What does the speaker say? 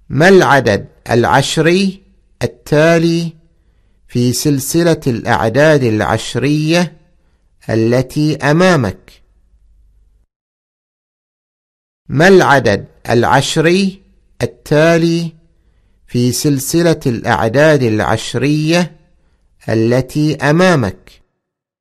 ما العدد العشري التالي في سلسلة الأعداد العشرية التي أمامك؟ ما العدد العشري التالي في سلسلة الأعداد العشرية التي أمامك؟